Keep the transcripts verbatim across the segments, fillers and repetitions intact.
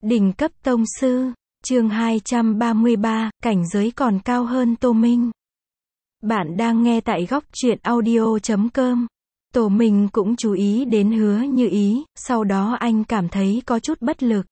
Đỉnh cấp tông sư, chương hai trăm ba mươi ba, cảnh giới còn cao hơn Tô Minh. Bạn đang nghe tại góc truyện audio chấm com. Tô Minh cũng chú ý đến Hứa Như Ý, sau đó anh cảm thấy có chút bất lực.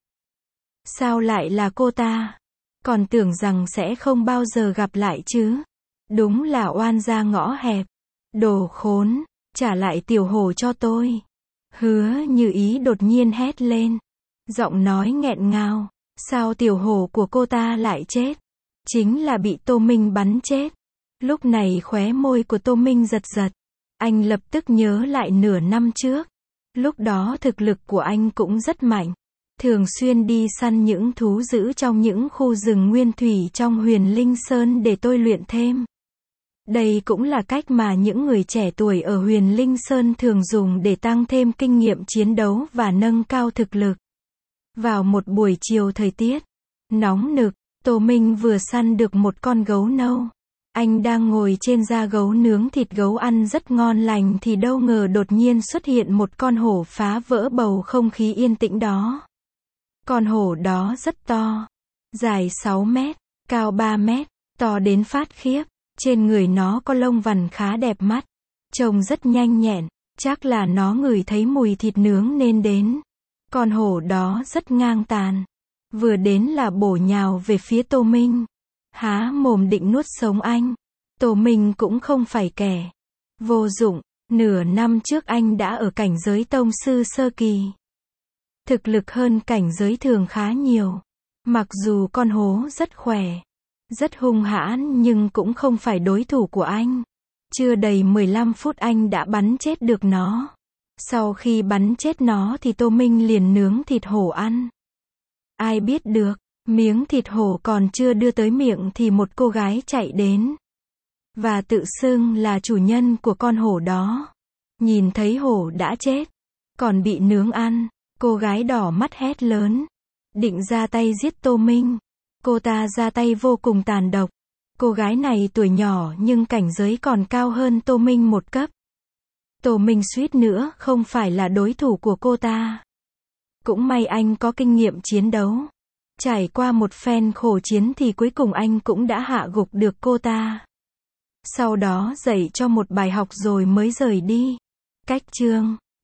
Sao lại là cô ta? Còn tưởng rằng sẽ không bao giờ gặp lại chứ. Đúng là oan gia ngõ hẹp. Đồ khốn, trả lại tiểu hổ cho tôi. Hứa Như Ý đột nhiên hét lên. Giọng nói nghẹn ngào. Sao tiểu hổ của cô ta lại chết? Chính là bị Tô Minh bắn chết. Lúc này khóe môi của Tô Minh giật giật. Anh lập tức nhớ lại nửa năm trước. Lúc đó thực lực của anh cũng rất mạnh. Thường xuyên đi săn những thú dữ trong những khu rừng nguyên thủy trong Huyền Linh Sơn để tôi luyện thêm. Đây cũng là cách mà những người trẻ tuổi ở Huyền Linh Sơn thường dùng để tăng thêm kinh nghiệm chiến đấu và nâng cao thực lực. Vào một buổi chiều thời tiết nóng nực, Tô Minh vừa săn được một con gấu nâu. Anh đang ngồi trên da gấu nướng thịt gấu ăn rất ngon lành thì đâu ngờ đột nhiên xuất hiện một con hổ phá vỡ bầu không khí yên tĩnh đó. Con hổ đó rất to, dài sáu mét, cao ba mét, to đến phát khiếp. Trên người nó có lông vằn khá đẹp mắt, trông rất nhanh nhẹn, chắc là nó ngửi thấy mùi thịt nướng nên đến. Con hổ đó rất ngang tàn, vừa đến là bổ nhào về phía Tô Minh, há mồm định nuốt sống anh. Tô Minh cũng không phải kẻ vô dụng, nửa năm trước anh đã ở cảnh giới tông sư sơ kỳ. Thực lực hơn cảnh giới thường khá nhiều. Mặc dù con hổ rất khỏe, rất hung hãn nhưng cũng không phải đối thủ của anh. Chưa đầy mười lăm phút anh đã bắn chết được nó. Sau khi bắn chết nó thì Tô Minh liền nướng thịt hổ ăn. Ai biết được, miếng thịt hổ còn chưa đưa tới miệng thì một cô gái chạy đến. Và tự xưng là chủ nhân của con hổ đó. Nhìn thấy hổ đã chết, còn bị nướng ăn, cô gái đỏ mắt hét lớn. Định ra tay giết Tô Minh. Cô ta ra tay vô cùng tàn độc. Cô gái này tuổi nhỏ nhưng cảnh giới còn cao hơn Tô Minh một cấp. Tô Minh suýt nữa không phải là đối thủ của cô ta. Cũng may anh có kinh nghiệm chiến đấu. Trải qua một phen khổ chiến thì cuối cùng anh cũng đã hạ gục được cô ta. Sau đó dạy cho một bài học rồi mới rời đi. Cách chương